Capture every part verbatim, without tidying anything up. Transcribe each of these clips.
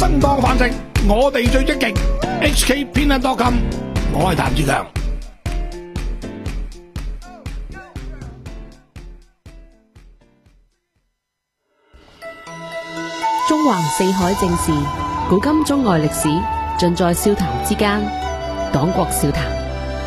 生當飯食，我哋最積極。H K 偏袒多金，我係譚志強。 中橫四海正事，古今中外歷史，盡在笑談之間。講國笑談。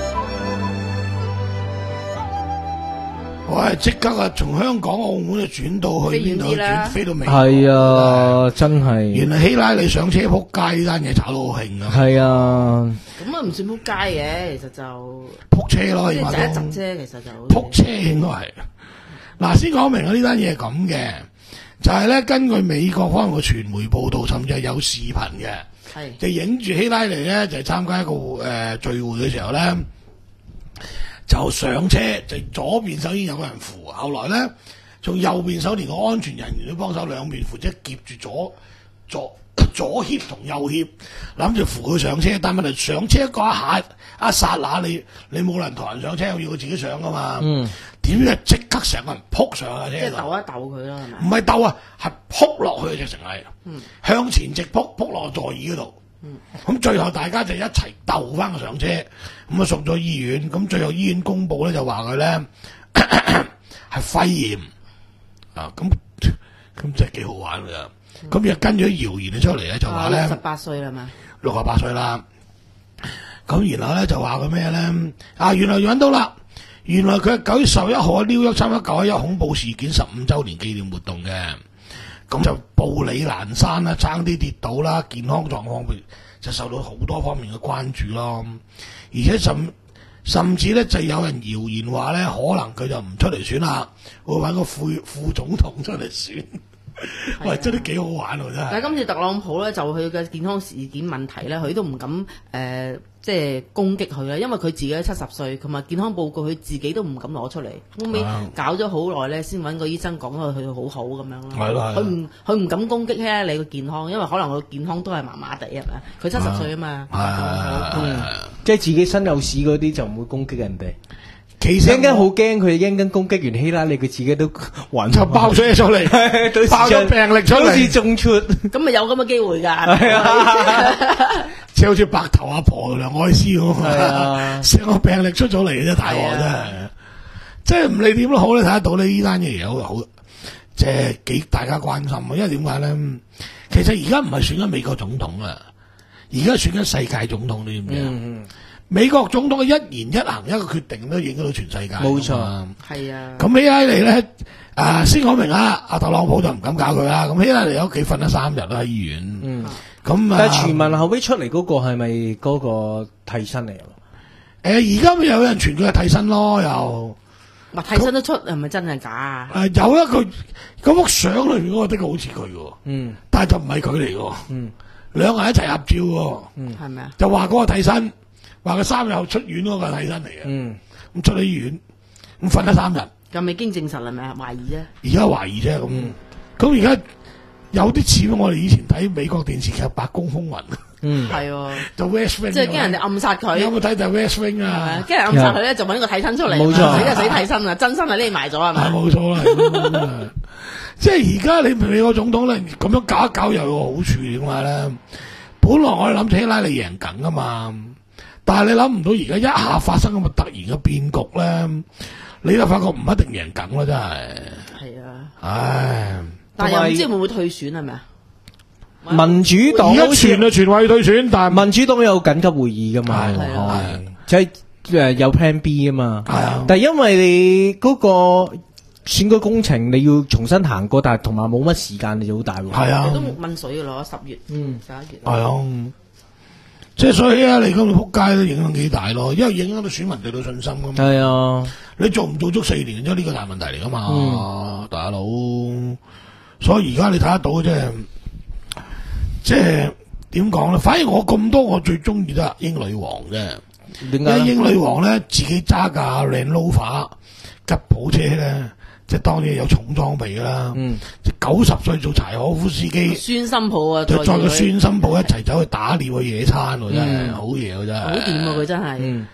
我係即刻啊，從香港、澳門就轉到去邊度？轉飛到美國。 係啊，真係。 原來希拉里上車撲街呢單嘢炒到好興啊！ 係啊， 咁啊唔算撲街嘅，其實就撲車咯， 即係起碼都窒一窒啫，其實就撲車應該係。嗱，先講明啊，呢單嘢係咁嘅，就係咧根據美國方面嘅傳媒報道，甚至係有視頻嘅， 係就影住希拉里咧就係參加一個誒、呃、聚會嘅時候咧。就上車，就左邊手已經有個人扶，後來咧從右邊手連個安全人員都幫手兩邊扶，即係夾住左左左脅同右脅，諗住扶佢上車。但問題上車嗰一下一剎那，你你冇人抬人上車，要佢自己上噶嘛？嗯，點知即刻成個人撲上架車， 即係鬥一鬥佢啦，係咪？ 唔係鬥啊，係撲落去直情係，嗯、向前直撲撲落座椅嗰度。咁、嗯、最後大家就一齊鬥翻佢上車，咁啊送咗醫院。咁最後醫院公佈咧就話佢咧係肺炎啊！咁咁真係幾好玩㗎。咁又、嗯、跟住啲謠言出嚟咧，就話咧六十八歲啦嘛， 六十八歲啦。咁然後咧就話佢咩咧？啊，原來揾到啦！原來佢係九月十一號喺紐約參加九一一恐怖事件十五週年紀念活動嘅。咁就布里蘭山啦，爭啲跌倒啦，健康狀況就受到好多方面嘅關注咯。而且甚甚至咧就有人謠言話咧，可能佢就唔出嚟選啦，會揾個副副總統出嚟選。喂，真係幾好玩喎！真係。 但係今次特朗普咧就佢嘅健康事件問題咧，佢都唔敢誒、呃，即係攻擊佢啦，因為佢自己七十歲，同埋健康報告佢自己都唔敢攞出嚟，後尾搞咗好耐咧，先揾個醫生講到佢好好咁樣咯。 係咯， 佢唔佢唔敢攻擊咧你個健康，因為可能佢健康都係麻麻地係咪？佢七十歲啊嘛， 即係自己身有事嗰啲就唔會攻擊人哋。 其實一陣間好驚，佢一陣間攻擊完希拉里，佢自己都還就爆咗嘢出嚟，爆咗病歷出嚟， 好似中出， 咁咪有咁嘅機會㗎。 係啊， 即係好似白頭阿婆梁愛詩咁啊，成個病歷出咗嚟嘅啫，大鑊真係。即係唔理點都好咧，睇得到呢呢單嘢好好，即係幾大家關心啊。因為點解咧？其實而家唔係選緊美國總統啊，而家選緊世界總統，你知唔知啊？嗯美國總統嘅一言一行一個決定都影響到全世界，冇錯， 係啊。 咁希拉里咧，啊先講明啊，阿特朗普就唔敢搞佢啦。咁希拉里喺屋企瞓咗三日啦喺醫院。嗯，咁啊， 但係傳聞後尾出嚟嗰個係咪嗰個替身嚟啊？ 誒，而家咪有人傳佢係替身咯，又話替身都出，係咪真係假啊？ 誒，有一個嗰幅相裏面嗰個的確好似佢嘅，嗯，但係就唔係佢嚟嘅，嗯，兩個人一齊合照嘅，嗯，係咪啊？就話嗰個替身。話佢三日後出院嗰個替身嚟嘅，嗯，咁出咗醫院，咁瞓咗三日， 咁未經證實係咪啊？懷疑啫， 而家懷疑啫，咁，咁而家有啲似我哋以前睇美國電視劇《白宮風雲》，嗯，係喎，就 West Wing， 即係驚人哋暗殺佢，有冇睇就 West Wing 啊？驚人暗殺佢咧，就揾個替身出嚟，冇錯，死就死替身啊，真身係匿埋咗係咪？冇錯啦，即係而家你美國總統咧咁樣搞一搞又有好處點解咧？本來我哋諗住希拉里贏緊噶嘛。但係你諗唔到而家一下發生咁嘅突然嘅變局咧，你就發覺唔一定贏緊咯，真係。係啊，唉， 但係又唔知會唔會退選係咪啊？ 民主黨而家傳啊傳話要退選，但係民主黨有緊急會議噶嘛，係啊，即係誒有 Plan B 啊嘛，係啊。但係因為你嗰個選舉工程你要重新行過，但係同埋冇乜時間，你就好大喎。係啊， 都問水噶咯，十月，嗯，十一月。 係啊。即係所以啊，你咁撲街都影響幾大咯，因為影響到選民對到信心噶嘛。係啊，你做唔做足四年，即係呢個大問題嚟噶嘛，嗯、大佬。所以而家你睇得到，即係即係點講咧？反而我咁多，我最中意都係英女王啫。點解？英女王咧自己揸架 Land Rover 吉普車咧。即係當然有重裝備啦，嗯，九十歲做柴可夫司機， 孫新抱啊， 就再個孫新抱一齊走去打獵去野餐喎，真係好嘢喎，真係好掂啊！佢真係，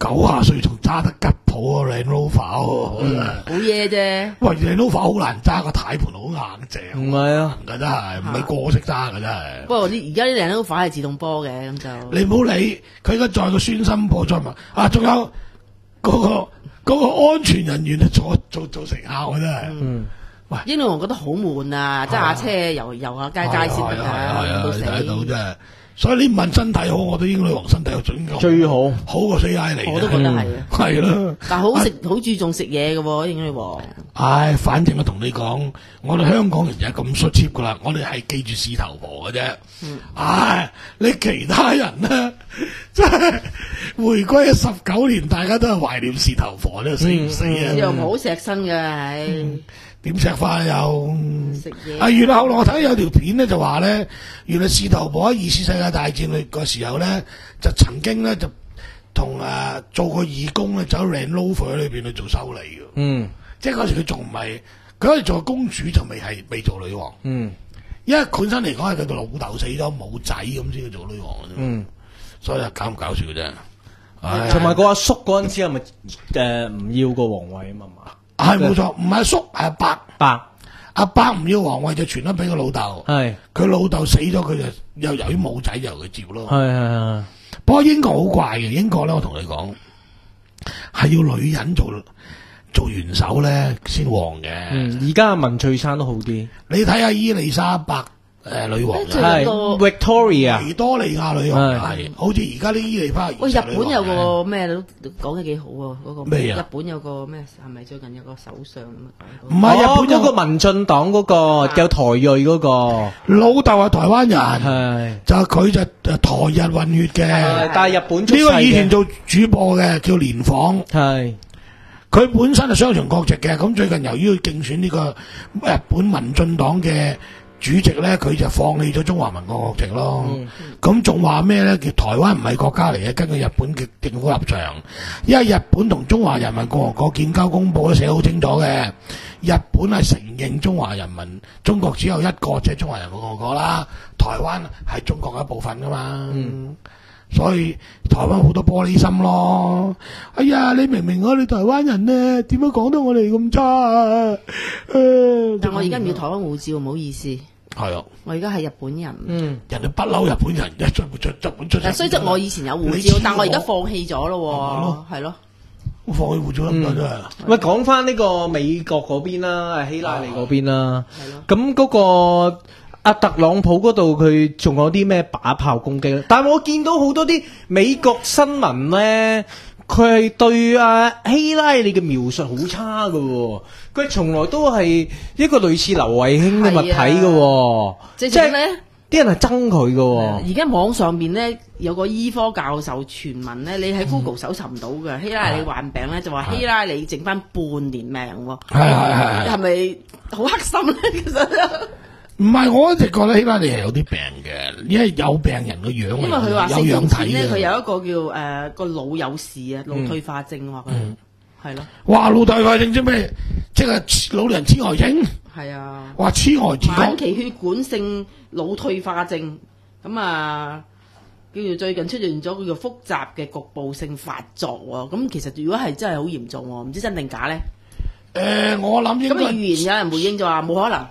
九廿歲仲揸得吉普啊 Land Rover， 好嘢啫。 喂 Land Rover 好難揸，個軚盤好硬淨。 唔係啊， 真係唔係個個識揸㗎真係。 不過啲而家啲 Land Rover 係自動波嘅，咁就你唔好理佢，而家載個孫心波再問啊，仲有嗰個嗰個安全人員坐做做乘客嘅真係。嗯，喂， 英女王覺得好悶啊，揸下車遊遊下街街先得㗎，到死。 睇到真係。所以你問身體好，我覺得英女王身體最最好， 好過四奶嚟。 我都覺得係， 係咯。 但係好食，好注重食嘢嘅喎，英女王。 唉，反正我同你講，我哋香港人就係咁衰 cheap 噶啦，我哋係記住事頭婆嘅啫。嗯。唉，你其他人咧，即係回歸咗十九年，大家都係懷念事頭婆，你死唔死啊？ 又唔好錫身嘅，唉。 點食飯又食嘢啊！原來後來我睇有條片咧，就話咧，原來事頭婆喺二次世界大戰裏個時候咧，就曾經咧就同誒做個義工咧，走 Land Rover 裏邊去做修理嘅。嗯，即係嗰時佢仲唔係，佢可以做公主就未係未做女王。嗯，因為本身嚟講係佢個老豆死咗冇仔咁先去做女王嘅啫。嗯，所以搞唔搞笑嘅啫。 同埋個阿叔嗰陣時係咪誒唔要個皇位啊嘛？ 係冇錯，唔係阿叔係阿伯， 伯阿伯唔要皇位就傳咗俾個老豆，係佢老豆死咗，佢就又由於冇仔由佢接咯。係係係。不過英國好怪嘅，英國咧我同你講係要女人做做元首咧先旺嘅。 嗯，而家文翠珊都好啲。 你睇下伊麗莎白誒女王係 Victoria 維多利亞女王係，好似而家啲伊麗莎白。 喂，日本有個咩都講得幾好喎，嗰個咩啊？ 日本有個咩係咪最近有個首相咁啊？ 唔係日本有個民進黨嗰個有台裔嗰個老豆係台灣人，係就佢就台日混血嘅， 但係日本呢個以前做主播嘅叫連訪，係佢本身係雙重國籍嘅，咁最近由於佢競選呢個日本民進黨嘅主席咧，佢就放棄咗中華民國國籍咯。咁仲話咩咧？叫台灣唔係國家嚟嘅，根據日本嘅政府立場，因為日本同中華人民共和國建交公佈都寫好清楚嘅。日本係承認中華人民，中國只有一個，即係中華人民共和國啦。台灣係中國嘅一部分噶嘛。嗯，所以台灣好多玻璃心咯。哎呀，你明明我哋台灣人咧，點解講得我哋咁差啊？ 誒，但我而家唔要台灣護照，唔好意思。 係啊， 我而家係日本人。嗯， 人哋不嬲日本人，一出出日本出。 雖則我以前有護照，但我而家放棄咗咯。係咯， 我放棄護照咁真係。 喂，講翻呢個美國嗰邊啦，希拉里嗰邊啦。 係咯。 咁嗰個阿特朗普嗰度，佢仲有啲咩把炮攻擊咧？但係我見到好多啲美國新聞咧，佢係對阿希拉里嘅描述好差㗎喎。佢從來都係一個類似劉慧卿嘅物體嘅， 即係咧， 啲人係憎佢嘅。 而家網上邊咧有個醫科教授傳聞咧，你喺 Google 搜尋唔到嘅，希拉里患病咧就話希拉里剩翻半年命喎。係係係，係咪好黑心咧？其實唔係，我一直覺得希拉里係有啲病嘅，因為有病人嘅樣，因為佢話四年前咧，佢有一個叫誒個腦有事啊，腦退化症話佢。係咯，哇！腦退化症即咩？即係老年痴呆症。係啊，哇！痴呆症。晚期血管性腦退化症，咁啊，叫做最近出現咗叫做複雜嘅局部性發作喎。咁其實如果係真係好嚴重喎，唔知真定假咧？誒、呃，我諗應該。咁預言有人回應就話冇可能。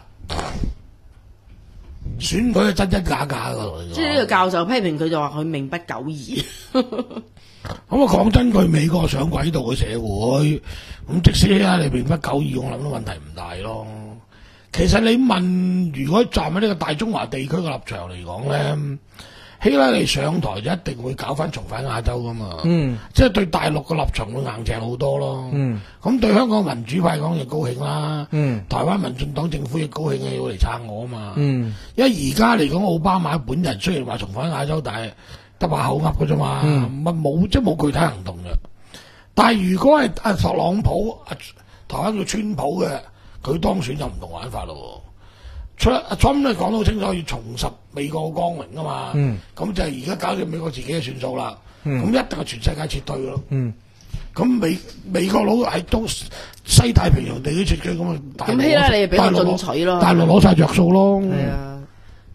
選舉係真真假假噶，即係呢個教授批評佢就話佢命不久矣。咁啊，講真句，美國上軌道嘅社會，咁即使啊你命不久矣，我諗都問題唔大咯。其實你問，如果站喺呢個大中華地區嘅立場嚟講咧，希拉里上台就一定會搞翻重返亞洲噶嘛。嗯，即係對大陸嘅立場會硬淨好多咯。嗯，咁對香港民主派講就高興啦。嗯，台灣民進黨政府亦高興嘅，要嚟撐我啊嘛。嗯，因為而家嚟講，奧巴馬本人雖然話重返亞洲，但係得把口噏嘅啫嘛，咪冇即係冇具體行動嘅。但係如果係阿特朗普、阿台灣叫川普嘅，佢當選就唔同玩法咯。出阿川咧講得好清楚，要重拾美國嘅光榮啊嘛。嗯，咁就係而家搞掂美國自己嘅算數啦。嗯，咁一定係全世界撤退咯。嗯，咁美美國佬喺東西太平洋地區撤退咁啊，咁希拉里比較進取咯，大陸攞晒着數咯。係啊。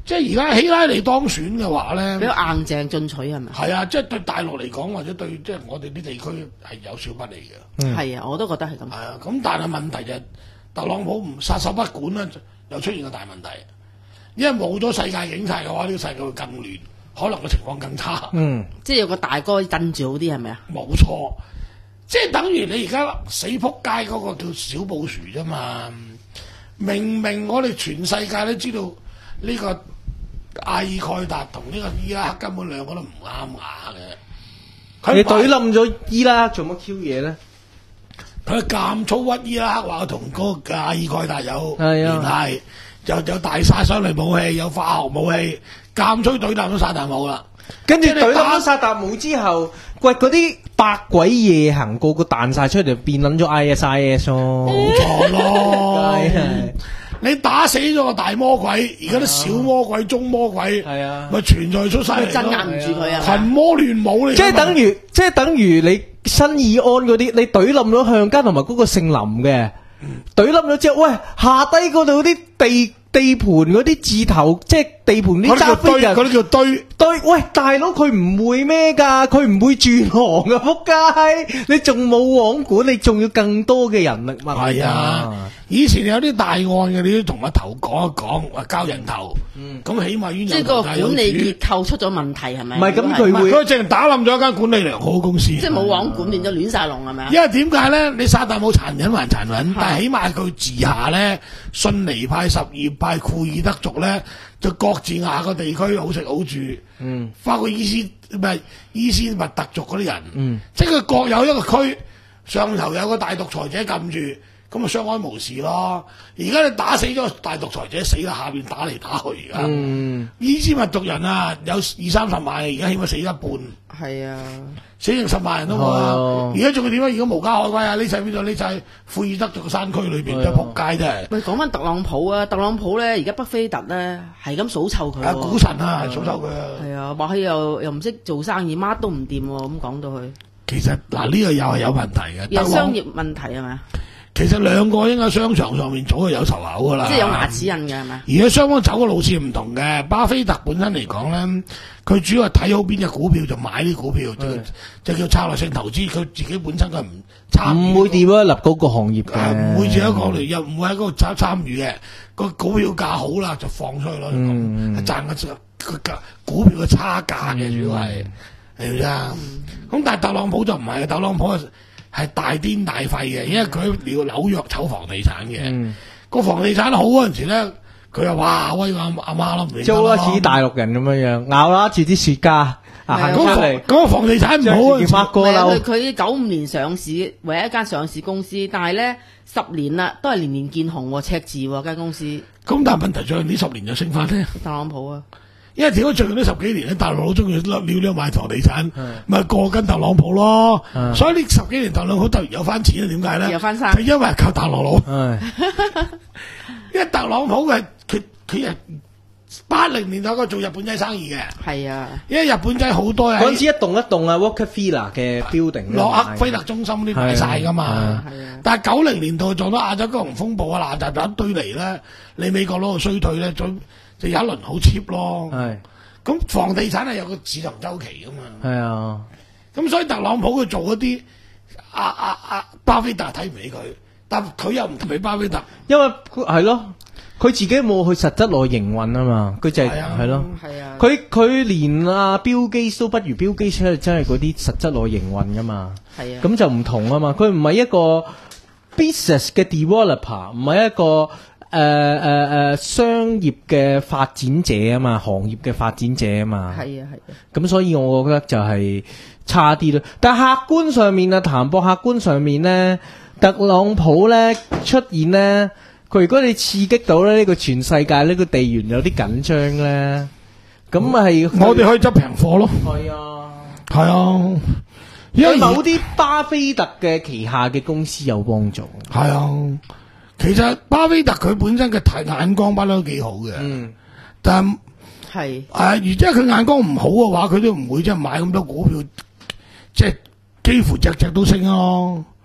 即係而家希拉里當選嘅話咧， 比較硬淨進取係咪？ 係啊，即係對大陸嚟講，或者對即係我哋啲地區係有少不利嘅。 係、嗯、啊，我都覺得係咁。 係啊，咁但係問題就係、是、特朗普唔撒手不管咧，又出現個大問題。因為冇咗世界警察嘅話，呢、這個世界會更亂，可能個情況更差。嗯， 即係有個大哥鎮住好啲係咪啊？ 冇錯，即係等於你而家死仆街嗰個叫小布殊啫嘛。明明我哋全世界都知道呢個阿爾蓋達同呢個伊拉克根本兩個都唔啱牙嘅。 你懟冧咗伊拉克做乜 Q 嘢咧？ 佢監粗屈伊拉克話同嗰個阿爾蓋達有聯繫，又有大殺傷力武器，有化學武器，監粗懟冧咗薩達姆啦。 跟住懟冧咗薩達姆之後，喂嗰啲百鬼夜行個個彈晒出嚟，變撚咗 I S I S 咯， 冇錯咯。你打死咗個大魔鬼，而家啲小魔鬼、中魔鬼，係啊，咪存在出晒嚟咯， 鎮壓唔住佢啊！ 群魔亂舞， 即係等於，即係等於你新義安嗰啲，你懟冧咗向家同埋嗰個姓林嘅，懟冧咗之後，喂下低嗰度啲地地盤嗰啲字頭，即係地盤啲揸飛人， 嗰啲叫堆堆。喂，大佬佢唔會咩噶，佢唔會轉行噶，仆街！你仲冇網管，你仲要更多嘅人力物力啊！ 以前有啲大案嘅，你都同阿頭講一講，話交人頭，咁、嗯、起碼冤有頭債有主。 即係個管理結構出咗問題係咪？ 唔係咁佢會， 佢淨係打冧咗一間管理良好嘅公司。 即係冇網管，變咗亂晒龍係咪啊？ 因為點解咧？你薩達姆殘忍還殘忍，但係起碼佢治下咧，遜尼派、什葉派、庫爾德族咧，就各自下個地區好食好住。嗯，包括伊斯唔係伊斯密特族嗰啲人。嗯，即係佢各有一個區，上頭有個大獨裁者撳住。咁咪相安無事咯！而家你打死咗大獨裁者死啦，下邊打嚟打去而家。嗯，伊斯密族人啊，有二三十萬，而家起碼死一半。 係啊， 死成十萬人都冇啊！而家仲要點啊？而家無家可歸啊！呢晒邊度？呢晒庫爾德族山區裏邊都仆街真係。 喂，講翻特朗普啊！特朗普咧，而家北菲特咧係咁數臭佢。 啊，股神啊，係數臭佢啊！ 係啊，話佢又又唔識做生意，乜都唔掂喎。咁講到佢。 其實嗱，呢個又係有問題嘅。 有商業問題係咪？ 其實兩個應該商場上面早就有仇口噶啦， 即係有牙齒印嘅係咪？ 而家雙方走嘅路線唔同嘅，巴菲特本身嚟講咧，佢主要係睇好邊隻股票就買啲股票，就就叫策略性投資。佢自己本身佢唔參與， 唔會點樣立嗰個行業嘅， 唔會自己講嚟，又唔會喺嗰度參參與嘅。個股票價好啦，就放出去咯，係賺個個股票嘅差價嘅，主要係係咪啊？咁但係特朗普就唔係，特朗普係大癲大廢嘅，因為佢喺紐約炒房地產嘅，個、嗯、房地產好嗰陣時咧，佢又哇威個阿阿媽咯， 租啦似大陸人咁樣樣，咬啦似啲雪茄行出嚟。 嗰個房地產唔好啊！佢佢九五年上市，唯一一間上市公司，但係咧十年啦，都係年年見紅，赤字喎間公司。咁但係問題最近呢十年就升翻咧。 特朗普啊！ 因為點解最近呢十幾年咧，大陸好中意撩撩買房地產，咪過跟特朗普咯。所以呢十幾年特朗普突然有翻錢啊？點解咧？ 有翻生， 就因為靠特朗普。因為特朗普嘅佢佢係八零年代嗰做日本仔生意嘅。係啊，因為日本仔好多嗰陣時一棟一棟啊 Rockefeller 嘅 building， 洛克菲勒中心啲買晒噶嘛。但係九零年代撞到亞洲金融風暴啊，嗱嗱一堆嚟咧，你美國攞個衰退咧，就有一輪好 cheap 咯。係，咁房地產係有個市場周期噶嘛。係啊，咁所以特朗普佢做嗰啲阿阿阿巴菲特睇唔起佢，但佢又唔同巴菲特， 因為係咯，佢自己冇去實質內營運啊嘛，佢就係係咯，係啊，佢佢連阿標基都不如標基出嚟，真係嗰啲實質內營運噶嘛。係啊，咁就唔同啊嘛，佢唔係一個 business 嘅 developer， 唔係一個。誒誒誒，商業嘅發展者啊嘛，行業嘅發展者啊嘛，係啊係啊，咁所以我覺得就係差啲咯。但係客觀上面啊，談博客觀上面咧，特朗普咧出現咧，佢如果你刺激到咧呢個全世界呢個地緣有啲緊張咧，咁係我哋可以執平貨咯。 係啊， 係啊， 因為某啲巴菲特嘅旗下嘅公司有幫助。 係啊。其實巴菲特佢本身嘅睇眼光不嬲都幾好嘅，嗯，但係係，如果佢眼光唔好嘅話，佢都唔會即係買咁多股票，即係幾乎隻隻都升咯。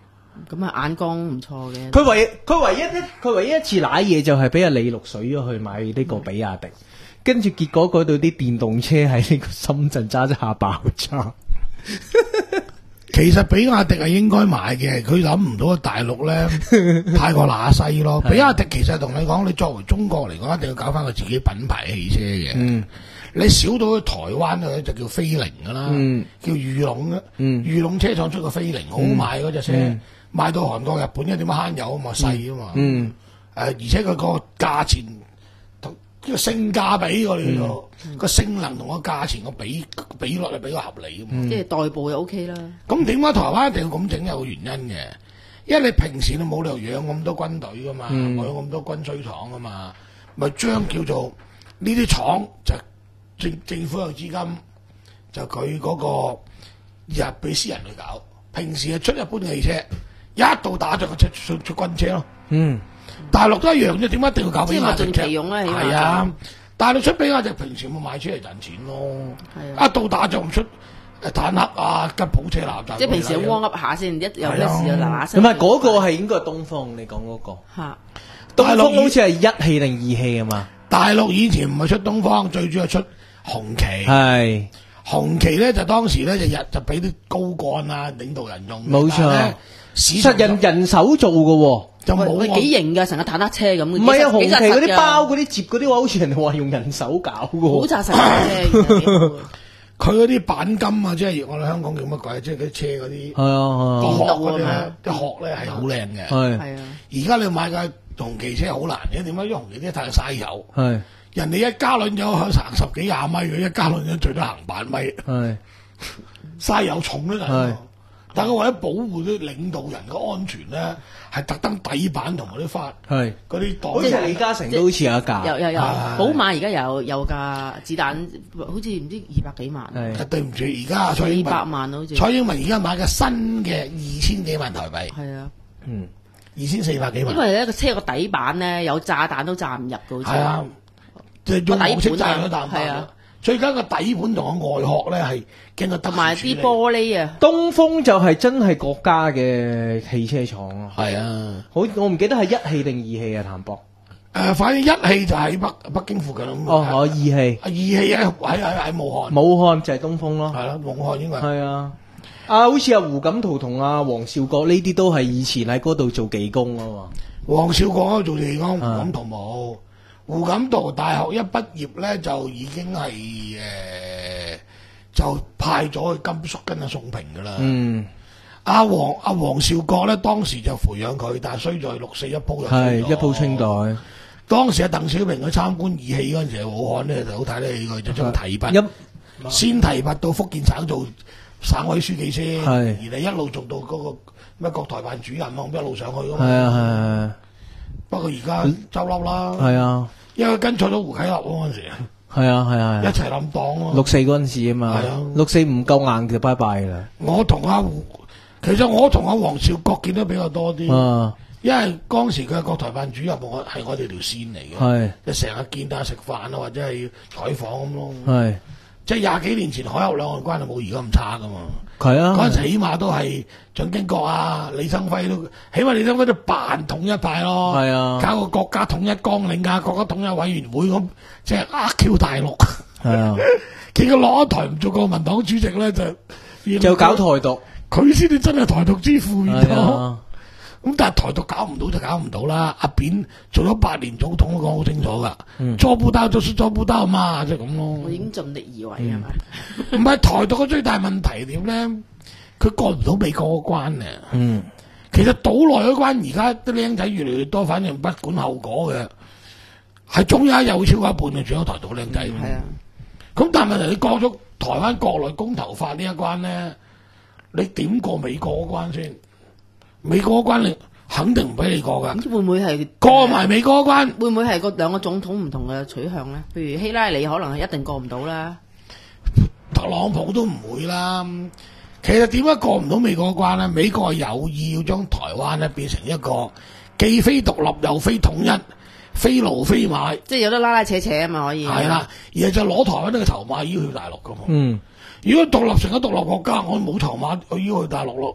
咁啊眼光唔錯嘅。 佢唯佢唯一一佢唯一一次瀨嘢就係俾阿李錄水咗去買呢個比亞迪，跟住結果嗰度啲電動車喺呢個深圳揸一下爆炸。 其實比亞迪係應該買嘅，佢諗唔到大陸咧太過乸西咯。比亞迪其實同你講，你作為中國嚟講，一定要搞翻個自己品牌汽車嘅。嗯，你少到去台灣咧就叫飛凌噶啦，嗯、叫裕隆嘅，裕隆、嗯、車廠出個飛凌好賣嗰隻車，嗯、賣到韓國、日本，因為點解慳油啊嘛，細啊嘛。嗯，誒、呃，而且佢個價錢同呢個性價比我哋個個性能同個價錢個比比率係比較合理啊嘛。 即係代步就 O K 啦。 咁點解台灣一定要咁整？有個原因嘅，因為你平時你冇理由養咁多軍隊噶嘛，冇咁、嗯、多軍需廠噶嘛，咪將叫做呢啲廠就政政府有資金，就佢嗰個日俾私人去搞。平時係出一般嘅汽車，一到打仗就出出軍車咯。嗯。大陸都一樣啫，點解一定要搞比亞迪？ 即係物盡其用咧， 係啊！大陸出比亞迪，平時冇買車嚟賺錢咯。係啊！一到打仗出坦克啊、吉普車嗱嗱。 即係平時要 warm up 下先，一有咩事就嗱嗱聲。 唔係嗰個係應該係東風，你講嗰個。嚇！東風好似係一氣定二氣啊嘛。 大陸以前唔係出東風，最主要係出紅旗。 係。 紅旗咧就當時咧日日就俾啲高幹啊、領導人用。 冇錯。實人人手做嘅喎。 就冇幾型噶，成個坦克車咁。 唔係啊，紅旗嗰啲包、嗰啲摺嗰啲話，好似人哋話用人手搞嘅。 好扎實嘅。 佢嗰啲鈑金啊，即係我哋香港叫乜鬼？即係嗰啲車嗰啲。係啊，啲殼嗰啲咧，啲殼咧係好靚嘅。係。係啊。而家你買架紅旗車好難嘅，點解？因為紅旗車太嘥油。係。人哋一加侖油可行十幾廿米嘅，一加侖油最多行八米。係。嘥油重咧，係。但係為咗保護啲領導人嘅安全咧，係特登底板同埋啲花，係嗰啲袋。 好似李嘉誠都好似有一架， 有有有。寶馬而家有有架子彈，好似唔知二百幾萬。 係對唔住，而家蔡英文二百萬好似。 蔡英文而家買嘅新嘅二千幾萬台幣。 係啊， 嗯，二千四百幾萬。 因為咧個車個底板咧有炸彈都炸唔入嘅，好似。係啊， 即係用紅色炸彈都炸唔入。最緊個底盤同個外殼咧係經過同埋啲玻璃啊。 東風就係真係國家嘅汽車廠咯。 係啊， 好我唔記得係一氣定二氣啊，譚博。 誒、呃，反正一氣就喺北北京附近咯。 哦，我二氣。 二氣喺喺喺喺武漢。 武漢就係東風咯。 係咯，武漢應該。 係啊。啊，好似阿胡錦濤同阿黃少國呢啲都係以前喺嗰度做技工啊嘛。 黃少國做技工，胡錦濤冇。胡錦濤大學一畢業咧，就已經係誒、呃，就派咗去甘肅跟阿宋平噶啦。嗯，阿黃阿黃少國咧，當時就培養佢，但係衰在六四一鋪就係一鋪清袋。 當時阿鄧小平去參觀義氣嗰陣時，武漢咧就好睇得起佢，就將佢提拔，一先提拔到福建省做省委書記先，而你一路做到嗰個咩國台辦主任啊，一路上去噶嘛。係啊係啊。不過而家執笠啦，係啊，因為跟錯咗胡啟立嗰陣時啊，係啊係啊，一齊冧檔咯。六四嗰陣時啊嘛，係啊，六四唔夠硬就拜拜啦。我同阿胡，其實我同阿黃少國見得比較多啲，啊，因為當時佢係國台辦主任，我係我哋條線嚟嘅，係，就成日見下食飯啊，或者係採訪咁咯，係，即係廿幾年前海峽兩岸關係冇而家咁差噶嘛。係啊，嗰陣時起碼都係蔣經國啊、李登輝都，起碼李登輝都扮統一派咯。係啊，搞個國家統一綱領啊，國家統一委員會咁，即係呃 Q 大陸。係啊，結果落咗台唔做國民黨主席咧，就就搞台獨，佢先至真係台獨之父。係啊，咁但係台獨搞唔到就搞唔到啦。阿扁做咗八年總統都講好清楚噶，做不到就是做不到嘛，即係咁咯。我已經盡力而為係咪？唔係台獨嘅最大問題點咧？佢過唔到美國嗰關啊。嗯，其實島內嗰關而家啲僆仔越嚟越多，反正不管後果嘅，係總有一日會超過一半嘅，仲有台獨僆仔。係啊，咁但係問題你過咗台灣國內公投法呢一關咧，你點過美國嗰關先？美國嗰關你肯定唔俾你過噶，會唔會係過埋美國嗰關？會唔會係個兩個總統唔同嘅取向咧？譬如希拉里可能係一定過唔到啦，特朗普都唔會啦。其實點解過唔到美國嗰關咧？美國係有意要將台灣咧變成一個既非獨立又非統一、非奴非馬，即係有得拉拉扯扯啊嘛，可以。係啦，而係就攞台灣呢個籌碼要去大陸噶嘛。嗯，如果獨立成咗獨立國家，我冇籌碼，我要去大陸咯。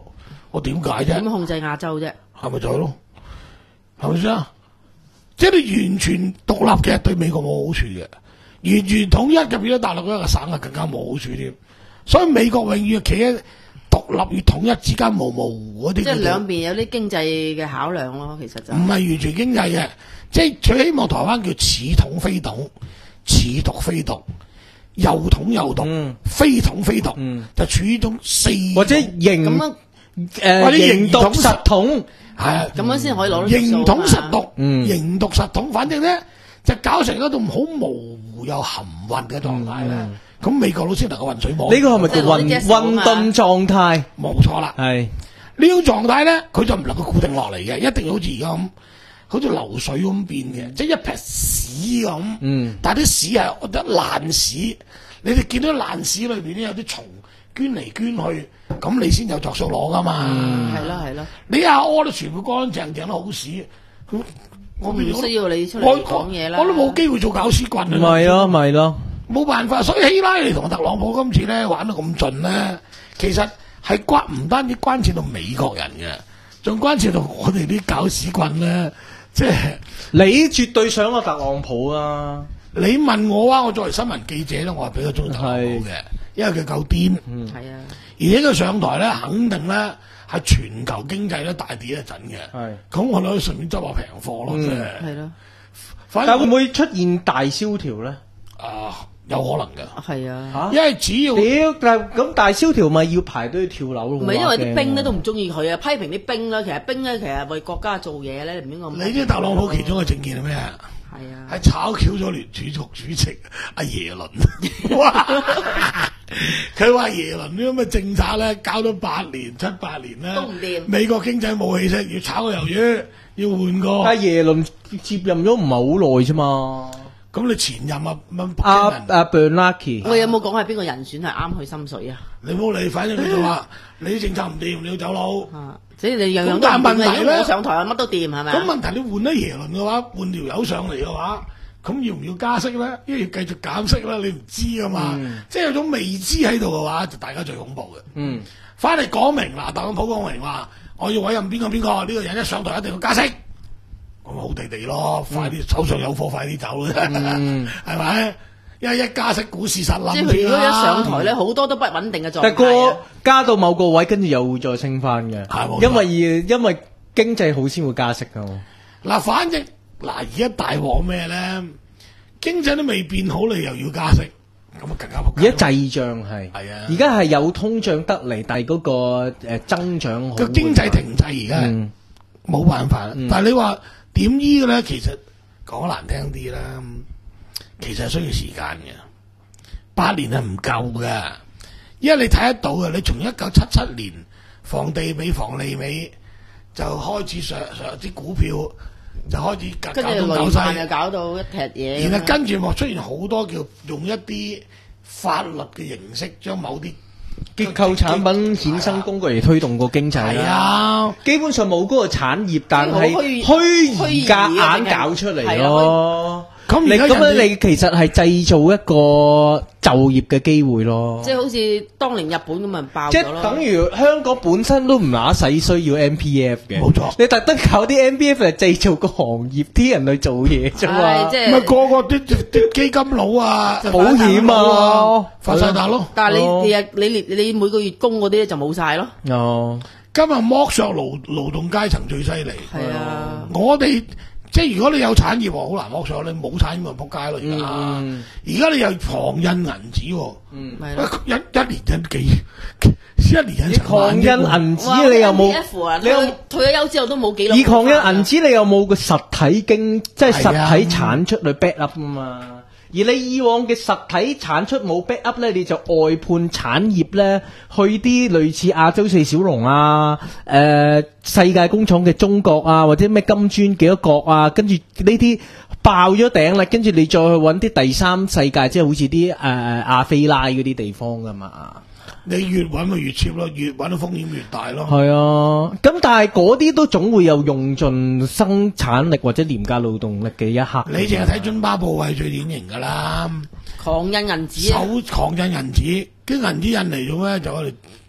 我點解啫？ 點控制亞洲啫？ 係咪就係咯？係咪先啊？即係你完全獨立嘅對美國冇好處嘅，完全統一就變咗大陸一個省啊，更加冇好處添。所以美國永遠企喺獨立與統一之間模模糊嗰啲。即係兩邊有啲經濟嘅考量咯，其實就唔係完全經濟嘅，即係最希望台灣叫似統非獨，似獨非獨，又統又獨，嗯、非統非獨，嗯、就處於種四或者形咁樣誒，或者形獨實統。 係啊， 咁樣先可以攞到形統實獨，形獨實統，反正咧就搞成一種好模糊又含混嘅狀態啦。咁、嗯、美國佬先能夠混水摸。 呢個係咪叫混混沌狀態？ 冇錯啦。係呢種狀態咧，佢就唔能夠固定落嚟嘅，一定要好似而家咁，好似流水咁變嘅，即係一撇屎咁。嗯。但係啲屎係我覺得爛屎，你哋見到爛屎裏邊咧有啲蟲捐嚟捐去。咁你先有着數攞噶嘛？ 係咯係咯， 你阿屙都全部乾淨淨都好屎， 我唔需要你出嚟講嘢啦。 我都冇機會做搞屎棍。 唔係咯，咪咯， 冇辦法。所以希拉里同特朗普今次咧玩到咁盡咧，其實係關唔單止關切到美國人嘅，仲關切到我哋啲搞屎棍咧。即係你絕對想個特朗普啊！ 你問我啊，我作為新聞記者咧，我係比較中意特朗普嘅，因為佢夠癲。嗯，係啊。而且佢上台咧，肯定咧係全球經濟咧大跌一陣嘅。係，咁我哋可以順便執下平貨咯，即係。係咯。 但係會唔會出現大蕭條咧？ 啊，有可能嘅。 係啊。 嚇！ 因為只要屌，但咁大蕭條咪要排隊跳樓咯？ 唔係因為啲兵咧都唔中意佢啊，批評啲兵啦。其實兵咧其實為國家做嘢咧，唔應該。 你知特朗普其中嘅政見係咩啊？係啊。係炒翹咗聯儲局主席阿耶倫。哇！佢話耶倫呢咁嘅政策咧，搞咗八年七八年咧，都唔掂。美國經濟冇起色，要炒個魷魚，要換個。 但係耶倫接任咗唔係好耐啫嘛。 咁你前任啊？ 阿阿 Bernanke， 我有冇講係邊個人選係啱佢心水啊？ 你冇理，反正佢就話你啲政策唔掂，你要走佬。 所以你樣樣都唔掂。我上台啊，乜都掂係咪？ 咁問題你換咗耶倫嘅話，換條友上嚟嘅話。咁要唔要加息咧？因為要繼續減息咧，你唔知啊嘛。嗯、即係有種未知喺度嘅話，就大家最恐怖嘅。嗯，翻嚟講明嗱，特朗普講明話，我要委任邊個邊個，呢、呢個人一上台一定要加息，咁好地地咯，嗯、快啲手上有貨，快啲走啦，係咪、嗯？因為一加息，股市實冧。 即係佢如果一上台咧，好、嗯、多都不穩定嘅狀態。 但係加到某個位，跟住又會再升翻嘅，因為因為經濟好先會加息噶。 嗱，反正。嗱，而家大鑊咩咧？經濟都未變好，你又要加息，咁啊更加仆街。 而家滯脹係，係啊，而家係有通脹得嚟，但係嗰個誒增長個經濟停滯，而家係冇辦法。嗯、但係你話點醫嘅咧？其實講難聽啲啦，其實係需要時間嘅，八年係唔夠嘅，因為你睇得到嘅，你從一九七七年房地美、房利美就開始上上啲股票。就開始搞到搞晒， 又搞到一劈嘢。 然後跟住莫出現好多叫用一啲法律嘅形式，將某啲結構產品衍生工具嚟推動個經濟。係啊，基本上冇嗰個產業，但係虛擬夾硬搞出嚟咯。咁你咁樣，你其實係製造一個就業嘅機會咯。 即係好似當年日本咁咪爆咗咯。 即係等於香港本身都唔乸使需要 M P F 嘅。 冇錯。 你特登搞啲 M P F 嚟製造個行業，啲人去做嘢啫嘛。 即係唔係個個啲啲基金佬啊、 保險啊發晒達咯。 但係你日你你你每個月供嗰啲就冇晒咯。 哦。 今日剝削勞勞動階層最犀利。 係啊。 我哋。即係如果你有產業，好難剝削，你冇產業咪仆街咯。而家，而家、嗯、你又狂印銀紙，嗯，一一年印幾，一年印成萬億。 狂印銀紙你有冇？ 你有退咗休之後都冇幾多？ 以狂印銀紙你有冇個實體經，即係實體產出去 back up 啊嘛？而你以往嘅實體產出冇 back up 咧，你就外判產業咧，去啲類似亞洲四小龍啊、誒、呃、世界工廠嘅中國啊，或者咩金磚幾多國啊，跟住呢啲爆咗頂啦，跟住你再去揾啲第三世界，即係好似啲誒亞非拉嗰啲地方噶嘛。 你越揾咪越 cheap 咯，越揾到風險越大咯。 係啊，咁但係嗰啲都總會有用盡生產力或者廉價勞動力嘅一刻。 你淨係睇津巴布韋最典型噶啦， 狂印銀紙， 手狂印銀紙，啲銀紙印嚟做咩？就我哋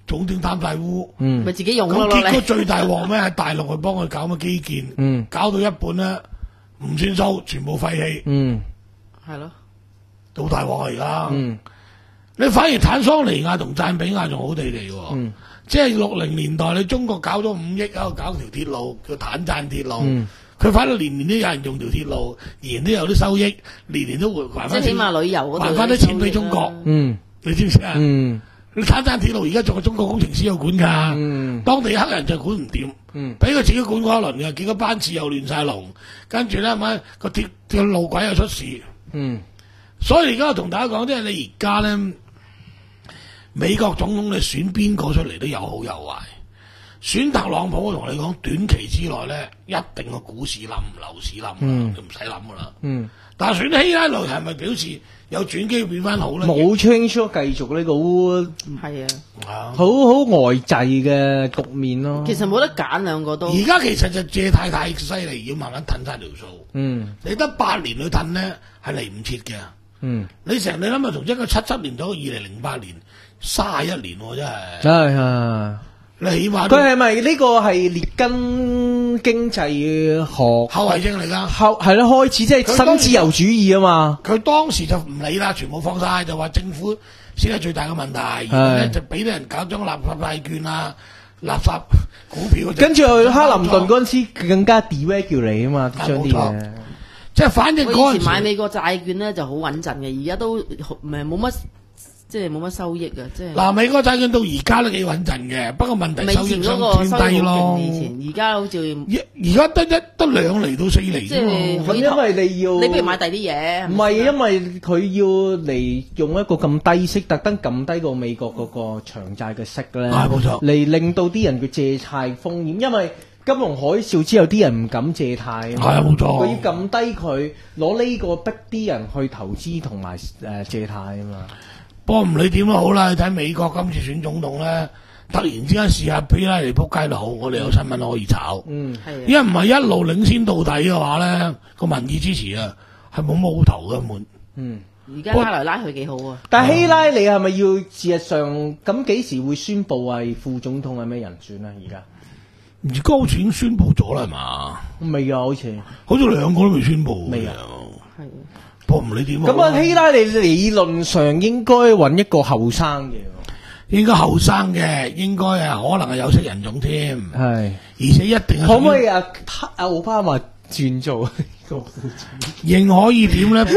總統貪大污， 嗯，咪自己用咯。 咁結果最大鑊咩？喺大陸去幫佢搞乜基建，嗯，搞到一半咧唔算數，全部廢棄，嗯， 係咯， 好大鑊啊而家，嗯，你反而坦桑尼亞同贊比亞仲好地地喎，嗯，即係六零年代你中國搞咗五億喺度搞條鐵路叫坦贊鐵路。嗯，佢反到年年都有人用條鐵路，年年都有啲收益，年年都會還翻。 即係起碼旅遊嗰度還翻啲錢俾中國。嗯，你知唔知啊？嗯，你坦贊鐵路而家仲係中國工程師有管㗎。嗯，當地黑人就管唔掂。嗯，俾佢自己管嗰一輪嘅，結果班次又亂晒龍，跟住咧咪個鐵條路軌又出事。嗯，所以而家我同大家講，即係你而家咧，美國總統你選邊個出嚟都有好有壞。選特朗普，我同你講，短期之內咧，一定個股市冧、樓市冧，嗯，就唔使諗噶啦。嗯，但係選希拉里係咪表示有轉機變翻好咧？ 冇 change 咯，繼續呢個係啊，好好呆滯嘅局面咯。 其實冇得揀，兩個都。 而家其實就借貸太犀利，要慢慢褪晒條數。嗯，你得八年去褪咧，係嚟唔切嘅。嗯，你成你諗下，從一九七七年到二零零八年，卅一年真係。 係啊。 你起碼佢係咪呢個係列根經濟學後遺症嚟㗎？ 後係咯，開始即係新自由主義啊嘛。 佢當時就唔理啦，全部放晒，就話政府先係最大嘅問題，然後咧就俾啲人搞張垃圾債券啊、垃圾股票。 跟住去克林頓嗰陣時更加 deregulate 啊嘛，將啲嘢。 即係反正嗰陣時我以前買美國債券咧就好穩陣嘅，而家都唔係冇乜。即係冇乜收益啊！即係嗱，美國債券到而家都幾穩陣嘅，不過問題收益相偏低咯。 以前而家好似而家得一得兩厘到四厘啫嘛。 咁因為你要你不如買第啲嘢。 唔係，因為佢要嚟用一個咁低息，特登撳低個美國嗰個長債嘅息咧。 係冇錯。 嚟令到啲人嘅借貸風險，因為金融海嘯之後，啲人唔敢借貸。 係啊，冇錯。 佢要撳低佢，攞呢個逼啲人去投資同埋誒借貸啊嘛。 不過唔理點都好啦，你睇美國今次選總統咧，突然之間試下希拉里撲街都好，我哋有新聞可以炒。嗯，係。因為唔係一路領先到底嘅話咧，個民意支持啊係冇乜好投嘅滿。 嗯，而家拉來拉去幾好啊！ 但係希拉里係咪要事實上咁幾時會宣佈係副總統係咩人選啊？而家而家好似已經宣佈咗啦，係嘛？ 未啊，好似好似兩個都未宣佈。 未啊， 係。不過唔理點咁啊，希拉里理論上應該揾一個後生嘅， 應該後生嘅，應該啊，可能係有色人種添，係，而且一定係可唔可以啊？阿奧巴馬轉做個副總， 仍可以點咧？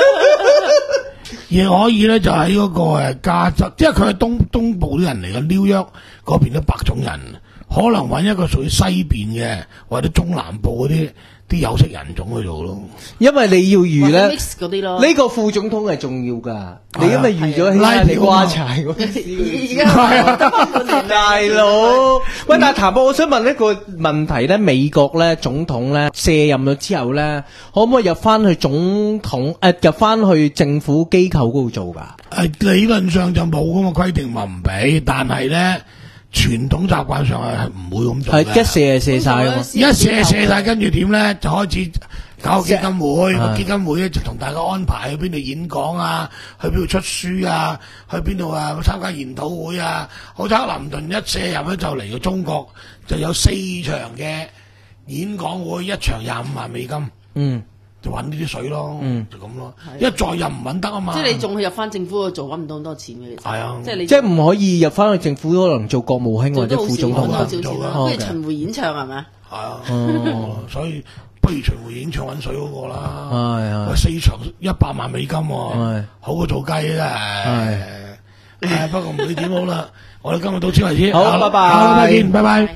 亦可以咧，就喺嗰個誒加州，即係佢係東東部啲人嚟嘅紐約嗰邊都白種人，可能揾一個屬於西邊嘅或者中南部嗰啲。啲有色人種去做咯， 因為你要預咧呢個副總統係重要噶，你因為預咗希拉里瓜柴嗰啲， 係啊， 大佬。喂，但係譚博，我想問一個問題咧，美國咧總統咧卸任咗之後咧，可唔可以入翻去總統誒入翻去政府機構嗰度做噶？ 誒，理論上就冇咁嘅規定話唔俾，但係咧。傳統習慣上係唔會咁做嘅， 係一射就射晒， 一射射晒，跟住點咧就開始搞基金會，個基金會咧就同大家安排去邊度演講啊，去邊度出書啊，去邊度啊參加研討會啊。好似克林頓一射入咧就嚟到中國，就有四場嘅演講會，一場廿五萬美金。嗯。就揾呢啲水咯，嗯、就咁咯。因為再入唔揾得啊嘛。 即係你仲去入翻政府度做，揾唔到咁多錢嘅。 係啊， 即係你即係唔可以入翻去政府，可能做國務卿或者副總統啊。做做啦，跟住巡迴演唱係咪啊？ 係啊，哦、所以不如巡迴演唱揾水嗰個啦。 係啊， 四場一百萬美金喎，好過做雞真係。係，不過唔理點好啦，我哋今日到此為止。 好，拜拜， 再見，拜拜。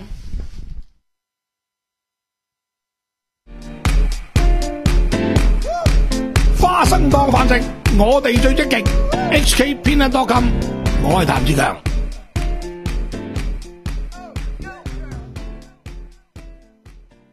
花生當飯食，我哋最積極。H K Peanut dot com， 我係譚志強。